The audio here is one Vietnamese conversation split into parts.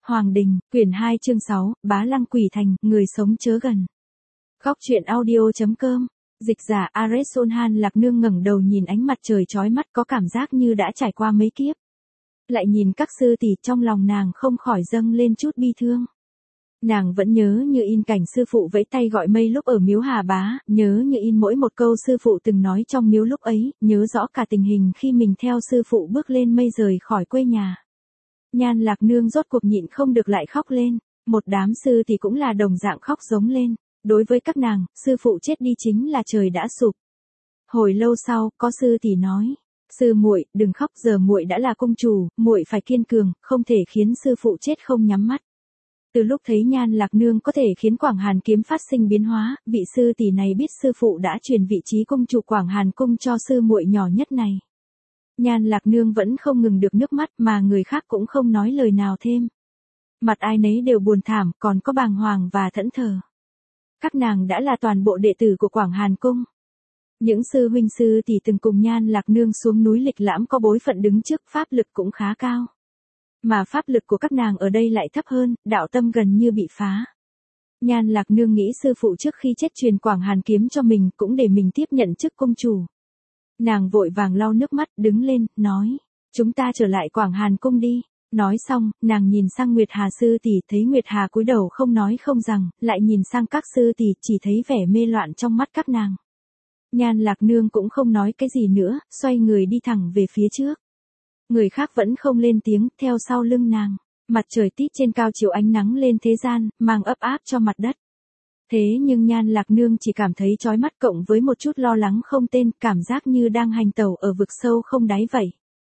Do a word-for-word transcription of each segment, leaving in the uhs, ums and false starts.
Hoàng Đình, quyển hai chương sáu, Bá Lăng Quỷ Thành, người sống chớ gần. Góc truyện audio.com, dịch giả Ares-ôn-han Lạc Nương ngẩng đầu nhìn ánh mặt trời chói mắt có cảm giác như đã trải qua mấy kiếp. Lại nhìn các sư tỷ trong lòng nàng không khỏi dâng lên chút bi thương. Nàng vẫn nhớ như in cảnh sư phụ vẫy tay gọi mây lúc ở miếu Hà Bá, nhớ như in mỗi một câu sư phụ từng nói trong miếu lúc ấy, nhớ rõ cả tình hình khi mình theo sư phụ bước lên mây rời khỏi quê nhà. Nhan Lạc Nương rốt cuộc nhịn không được lại khóc lên, một đám sư thì cũng là đồng dạng khóc giống lên, đối với các nàng, sư phụ chết đi chính là trời đã sụp. Hồi lâu sau, có sư thì nói, sư muội, đừng khóc, giờ muội đã là công chủ, muội phải kiên cường, không thể khiến sư phụ chết không nhắm mắt. Từ lúc thấy Nhan Lạc Nương có thể khiến Quảng Hàn kiếm phát sinh biến hóa, vị sư tỷ này biết sư phụ đã truyền vị trí công chủ Quảng Hàn cung cho sư muội nhỏ nhất này. Nhan Lạc Nương vẫn không ngừng được nước mắt mà người khác cũng không nói lời nào thêm. Mặt ai nấy đều buồn thảm, còn có bàng hoàng và thẫn thờ. Các nàng đã là toàn bộ đệ tử của Quảng Hàn cung. Những sư huynh sư tỷ từng cùng Nhan Lạc Nương xuống núi lịch lãm có bối phận đứng trước, pháp lực cũng khá cao. Mà pháp lực của các nàng ở đây lại thấp hơn, đạo tâm gần như bị phá. Nhan Lạc Nương nghĩ sư phụ trước khi chết truyền Quảng Hàn kiếm cho mình cũng để mình tiếp nhận chức công chủ. Nàng vội vàng lau nước mắt, đứng lên, nói, chúng ta trở lại Quảng Hàn cung đi. Nói xong, nàng nhìn sang Nguyệt Hà sư tỷ, thấy Nguyệt Hà cúi đầu không nói không rằng, lại nhìn sang các sư tỷ, chỉ thấy vẻ mê loạn trong mắt các nàng. Nhan Lạc Nương cũng không nói cái gì nữa, xoay người đi thẳng về phía trước. Người khác vẫn không lên tiếng, theo sau lưng nàng. Mặt trời tít trên cao chiếu ánh nắng lên thế gian, mang ấp áp cho mặt đất. Thế nhưng Nhan Lạc Nương chỉ cảm thấy chói mắt cộng với một chút lo lắng không tên, cảm giác như đang hành tẩu ở vực sâu không đáy vậy.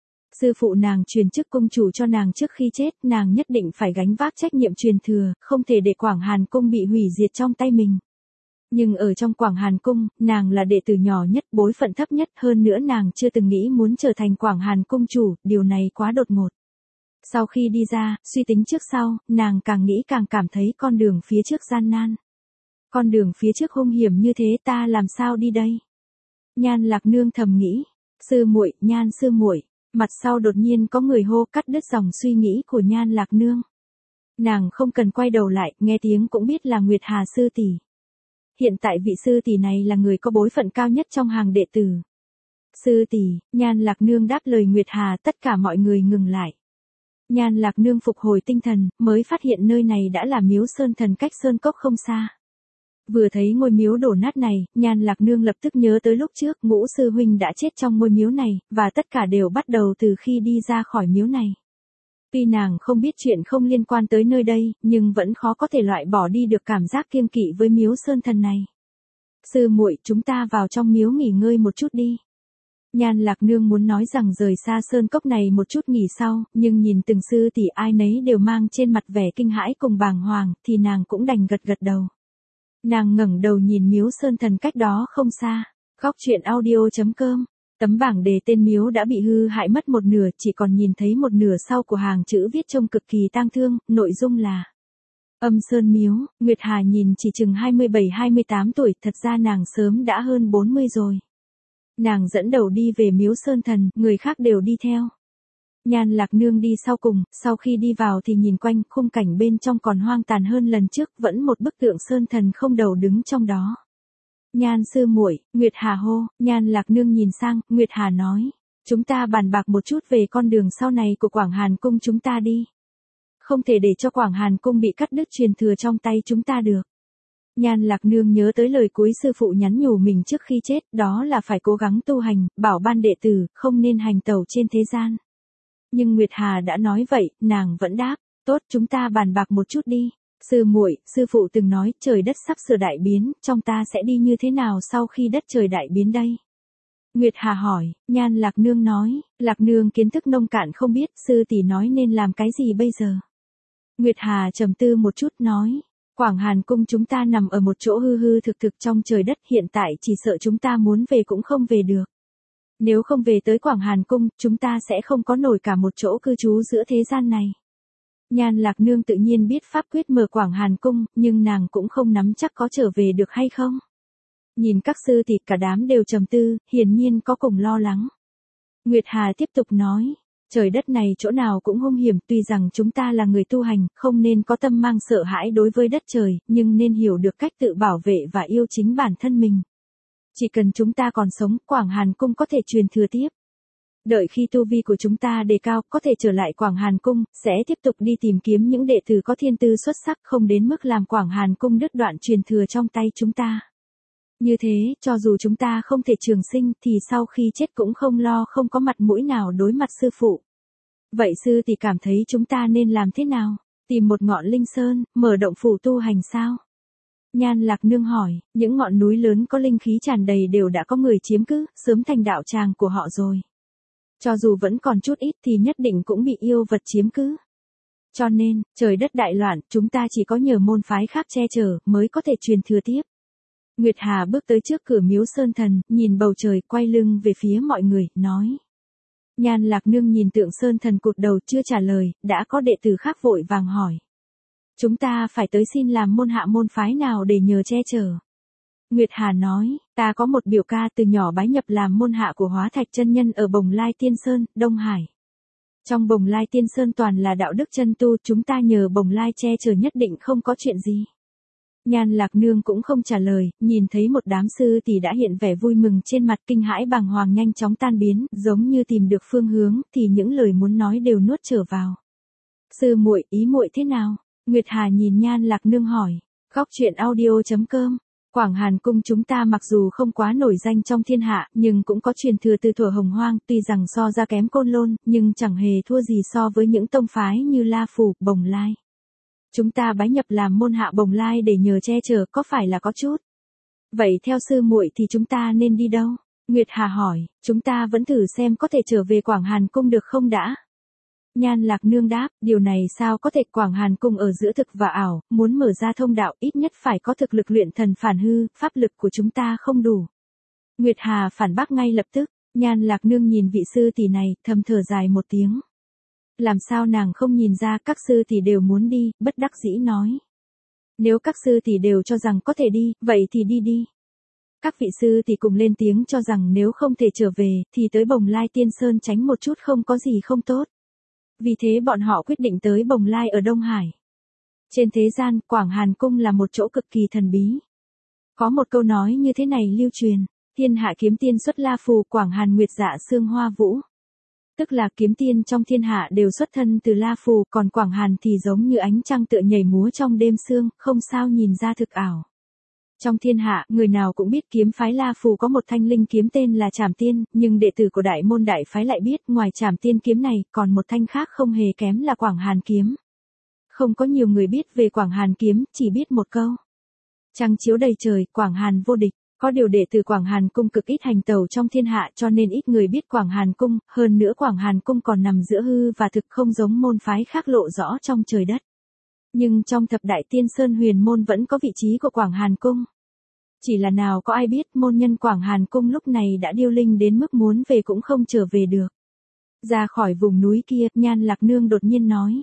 Sư phụ nàng truyền chức cung chủ cho nàng trước khi chết, nàng nhất định phải gánh vác trách nhiệm truyền thừa, không thể để Quảng Hàn cung bị hủy diệt trong tay mình. Nhưng ở trong Quảng Hàn cung, nàng là đệ tử nhỏ nhất, bối phận thấp nhất, hơn nữa nàng chưa từng nghĩ muốn trở thành Quảng Hàn cung chủ, điều này quá đột ngột. Sau khi đi ra, suy tính trước sau, nàng càng nghĩ càng cảm thấy con đường phía trước gian nan. Con đường phía trước hung hiểm như thế, ta làm sao đi đây? Nhan Lạc Nương thầm nghĩ, sư muội, Nhan sư muội. Mặt sau đột nhiên có người hô, cắt đứt dòng suy nghĩ của Nhan Lạc Nương. Nàng không cần quay đầu lại, nghe tiếng cũng biết là Nguyệt Hà sư tỷ. Hiện tại vị sư tỷ này là người có bối phận cao nhất trong hàng đệ tử. Sư tỷ, Nhan Lạc Nương đáp lời Nguyệt Hà, tất cả mọi người ngừng lại. Nhan Lạc Nương phục hồi tinh thần, mới phát hiện nơi này đã là miếu sơn thần cách sơn cốc không xa. Vừa thấy ngôi miếu đổ nát này, Nhan Lạc Nương lập tức nhớ tới lúc trước Ngũ sư huynh đã chết trong ngôi miếu này, và tất cả đều bắt đầu từ khi đi ra khỏi miếu này. Tuy nàng không biết chuyện không liên quan tới nơi đây, nhưng vẫn khó có thể loại bỏ đi được cảm giác kiêng kỵ với miếu sơn thần này. Sư muội, chúng ta vào trong miếu nghỉ ngơi một chút đi. Nhan Lạc Nương muốn nói rằng rời xa sơn cốc này một chút nghỉ sau, nhưng nhìn từng sư tỷ ai nấy đều mang trên mặt vẻ kinh hãi cùng bàng hoàng, thì nàng cũng đành gật gật đầu. Nàng ngẩng đầu nhìn miếu sơn thần cách đó không xa. Góc truyện audio.com, tấm bảng đề tên miếu đã bị hư hại mất một nửa, chỉ còn nhìn thấy một nửa sau của hàng chữ viết trông cực kỳ tang thương, nội dung là Âm Sơn Miếu. Nguyệt Hà nhìn chỉ chừng hai mươi bảy hai mươi tám tuổi, thật ra nàng sớm đã hơn bốn mươi rồi. Nàng dẫn đầu đi về miếu sơn thần, người khác đều đi theo. Nhan Lạc Nương đi sau cùng, sau khi đi vào thì nhìn quanh, khung cảnh bên trong còn hoang tàn hơn lần trước, vẫn một bức tượng sơn thần không đầu đứng trong đó. Nhan sư muội, Nguyệt Hà hô. Nhan Lạc Nương nhìn sang, Nguyệt Hà nói, chúng ta bàn bạc một chút về con đường sau này của Quảng Hàn cung chúng ta đi. Không thể để cho Quảng Hàn cung bị cắt đứt truyền thừa trong tay chúng ta được. Nhan Lạc Nương nhớ tới lời cuối sư phụ nhắn nhủ mình trước khi chết, đó là phải cố gắng tu hành, bảo ban đệ tử, không nên hành tẩu trên thế gian. Nhưng Nguyệt Hà đã nói vậy, nàng vẫn đáp, tốt, chúng ta bàn bạc một chút đi. Sư muội, sư phụ từng nói, trời đất sắp sửa đại biến, trong ta sẽ đi như thế nào sau khi đất trời đại biến đây? Nguyệt Hà hỏi. Nhan Lạc Nương nói, Lạc Nương kiến thức nông cạn không biết, sư tỷ nói nên làm cái gì bây giờ? Nguyệt Hà trầm tư một chút nói, Quảng Hàn cung chúng ta nằm ở một chỗ hư hư thực thực trong trời đất, hiện tại chỉ sợ chúng ta muốn về cũng không về được. Nếu không về tới Quảng Hàn cung, chúng ta sẽ không có nổi cả một chỗ cư trú giữa thế gian này. Nhan Lạc Nương tự nhiên biết pháp quyết mở Quảng Hàn cung, nhưng nàng cũng không nắm chắc có trở về được hay không. Nhìn các sư tỷ cả đám đều trầm tư, hiển nhiên có cùng lo lắng. Nguyệt Hà tiếp tục nói, Trời đất này chỗ nào cũng hung hiểm, tuy rằng chúng ta là người tu hành, không nên có tâm mang sợ hãi đối với đất trời, nhưng nên hiểu được cách tự bảo vệ và yêu chính bản thân mình. Chỉ cần chúng ta còn sống, Quảng Hàn Cung có thể truyền thừa tiếp. Đợi khi tu vi của chúng ta đề cao, có thể trở lại Quảng Hàn Cung, sẽ tiếp tục đi tìm kiếm những đệ tử có thiên tư xuất sắc, không đến mức làm Quảng Hàn Cung đứt đoạn truyền thừa trong tay chúng ta. Như thế, cho dù chúng ta không thể trường sinh, thì sau khi chết cũng không lo không có mặt mũi nào đối mặt sư phụ. Vậy sư thì cảm thấy chúng ta nên làm thế nào? Tìm một ngọn linh sơn, mở động phủ tu hành sao? Nhan Lạc Nương hỏi, những ngọn núi lớn có linh khí tràn đầy đều đã có người chiếm cứ, sớm thành đạo tràng của họ rồi. Cho dù vẫn còn chút ít thì nhất định cũng bị yêu vật chiếm cứ. Cho nên, trời đất đại loạn, chúng ta chỉ có nhờ môn phái khác che chở, mới có thể truyền thừa tiếp. Nguyệt Hà bước tới trước cửa miếu Sơn Thần, nhìn bầu trời, quay lưng về phía mọi người, nói. Nhan Lạc Nương nhìn tượng Sơn Thần cụt đầu chưa trả lời, đã có đệ tử khác vội vàng hỏi. Chúng ta phải tới xin làm môn hạ môn phái nào để nhờ che chở? Nguyệt Hà nói, ta có một biểu ca từ nhỏ bái nhập làm môn hạ của Hóa Thạch chân nhân ở Bồng Lai Tiên Sơn, Đông Hải. Trong Bồng Lai Tiên Sơn toàn là đạo đức chân tu, chúng ta nhờ Bồng Lai che chở nhất định không có chuyện gì. Nhan Lạc Nương cũng không trả lời, nhìn thấy một đám sư tỷ đã hiện vẻ vui mừng trên mặt, kinh hãi bàng hoàng nhanh chóng tan biến, giống như tìm được phương hướng, thì những lời muốn nói đều nuốt trở vào. Sư muội, ý muội thế nào? Nguyệt Hà nhìn Nhan Lạc Nương hỏi. Góc truyện audio chấm com. Quảng Hàn Cung chúng ta mặc dù không quá nổi danh trong thiên hạ, nhưng cũng có truyền thừa từ thuở Hồng Hoang, tuy rằng so ra kém Côn Lôn, nhưng chẳng hề thua gì so với những tông phái như La Phủ, Bồng Lai. Chúng ta bái nhập làm môn hạ Bồng Lai để nhờ che chở, có phải là có chút? Vậy theo sư muội thì chúng ta nên đi đâu? Nguyệt Hà hỏi, chúng ta vẫn thử xem có thể trở về Quảng Hàn Cung được không đã? Nhan Lạc Nương đáp, điều này sao có thể, Quảng Hàn Cung ở giữa thực và ảo, muốn mở ra thông đạo ít nhất phải có thực lực luyện thần phản hư, pháp lực của chúng ta không đủ. Nguyệt Hà phản bác ngay lập tức, Nhan Lạc Nương nhìn vị sư tỷ này, thầm thở dài một tiếng. Làm sao nàng không nhìn ra các sư tỷ đều muốn đi, bất đắc dĩ nói. Nếu các sư tỷ đều cho rằng có thể đi, vậy thì đi đi. Các vị sư tỷ cùng lên tiếng cho rằng nếu không thể trở về, thì tới Bồng Lai Tiên Sơn tránh một chút không có gì không tốt. Vì thế bọn họ quyết định tới Bồng Lai ở Đông Hải. Trên thế gian, Quảng Hàn Cung là một chỗ cực kỳ thần bí. Có một câu nói như thế này lưu truyền, thiên hạ kiếm tiên xuất La Phù, Quảng Hàn Nguyệt dạ xương hoa vũ. Tức là kiếm tiên trong thiên hạ đều xuất thân từ La Phù, còn Quảng Hàn thì giống như ánh trăng tựa nhảy múa trong đêm sương, không sao nhìn ra thực ảo. Trong thiên hạ, người nào cũng biết kiếm phái La Phù có một thanh linh kiếm tên là Trảm Tiên, nhưng đệ tử của Đại Môn Đại Phái lại biết ngoài Trảm Tiên kiếm này, còn một thanh khác không hề kém là Quảng Hàn kiếm. Không có nhiều người biết về Quảng Hàn kiếm, chỉ biết một câu. Trăng chiếu đầy trời, Quảng Hàn vô địch. Có điều đệ tử Quảng Hàn Cung cực ít hành tẩu trong thiên hạ cho nên ít người biết Quảng Hàn Cung, hơn nữa Quảng Hàn Cung còn nằm giữa hư và thực, không giống môn phái khác lộ rõ trong trời đất. Nhưng trong thập đại tiên sơn huyền môn vẫn có vị trí của Quảng Hàn Cung. Chỉ là nào có ai biết môn nhân Quảng Hàn Cung lúc này đã điêu linh đến mức muốn về cũng không trở về được. Ra khỏi vùng núi kia, Nhan Lạc Nương đột nhiên nói.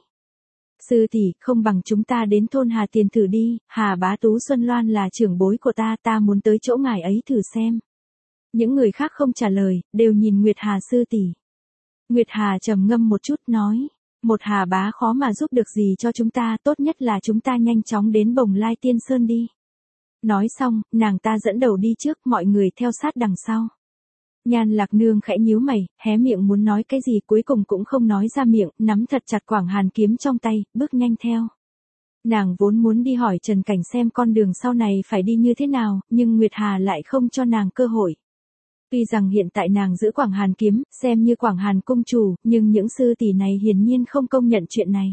Sư tỷ, không bằng chúng ta đến thôn Hà Tiền thử đi, Hà Bá Tú Xuân Loan là trưởng bối của ta, ta muốn tới chỗ ngài ấy thử xem. Những người khác không trả lời, đều nhìn Nguyệt Hà sư tỷ. Nguyệt Hà trầm ngâm một chút nói, một Hà Bá khó mà giúp được gì cho chúng ta, tốt nhất là chúng ta nhanh chóng đến Bồng Lai Tiên Sơn đi. Nói xong, nàng ta dẫn đầu đi trước, mọi người theo sát đằng sau. Nhan Lạc Nương khẽ nhíu mày, hé miệng muốn nói cái gì cuối cùng cũng không nói ra miệng, nắm thật chặt Quảng Hàn kiếm trong tay, bước nhanh theo. Nàng vốn muốn đi hỏi Trần Cảnh xem con đường sau này phải đi như thế nào, nhưng Nguyệt Hà lại không cho nàng cơ hội. Tuy rằng hiện tại nàng giữ Quảng Hàn kiếm, xem như Quảng Hàn cung chủ, nhưng những sư tỷ này hiển nhiên không công nhận chuyện này.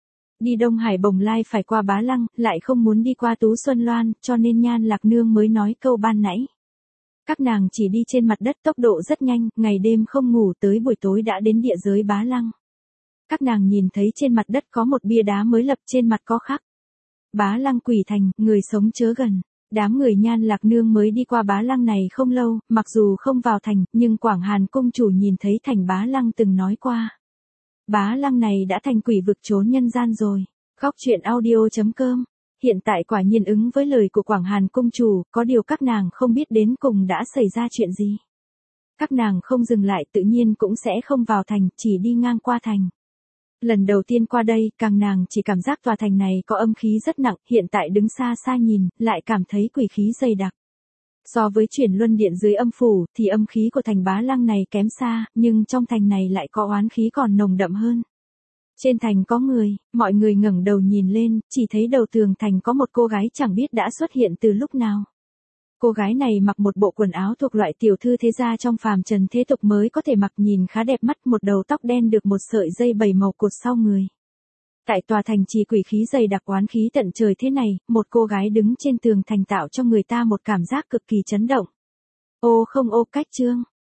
Đi Đông Hải Bồng Lai phải qua Bá Lăng, lại không muốn đi qua Tú Xuân Loan, cho nên Nhan Lạc Nương mới nói câu ban nãy. Các nàng chỉ đi trên mặt đất tốc độ rất nhanh, ngày đêm không ngủ, tới buổi tối đã đến địa giới Bá Lăng. Các nàng nhìn thấy trên mặt đất có một bia đá mới lập, trên mặt có khắc. Bá Lăng quỷ thành, người sống chớ gần. Đám người Nhan Lạc Nương mới đi qua Bá Lăng này không lâu, mặc dù không vào thành, nhưng Quảng Hàn cung chủ nhìn thấy thành Bá Lăng từng nói qua. Bá Lăng này đã thành quỷ vực trốn nhân gian rồi. Góc truyện audio chấm com. Hiện tại quả nhiên ứng với lời của Quảng Hàn cung chủ, có điều các nàng không biết đến cùng đã xảy ra chuyện gì. Các nàng không dừng lại tự nhiên cũng sẽ không vào thành, chỉ đi ngang qua thành. Lần đầu tiên qua đây, càng nàng chỉ cảm giác tòa thành này có âm khí rất nặng, hiện tại đứng xa xa nhìn, lại cảm thấy quỷ khí dày đặc. So với chuyển luân điện dưới âm phủ, thì âm khí của thành Bá Lăng này kém xa, nhưng trong thành này lại có oán khí còn nồng đậm hơn. Trên thành có người, mọi người ngẩng đầu nhìn lên, chỉ thấy đầu tường thành có một cô gái chẳng biết đã xuất hiện từ lúc nào. Cô gái này mặc một bộ quần áo thuộc loại tiểu thư thế gia trong phàm trần thế tục mới có thể mặc, nhìn khá đẹp mắt, một đầu tóc đen được một sợi dây bảy màu cột sau người. Tại tòa thành trì quỷ khí dày đặc oán khí tận trời thế này, một cô gái đứng trên tường thành tạo cho người ta một cảm giác cực kỳ chấn động. Ô không ô cách chương.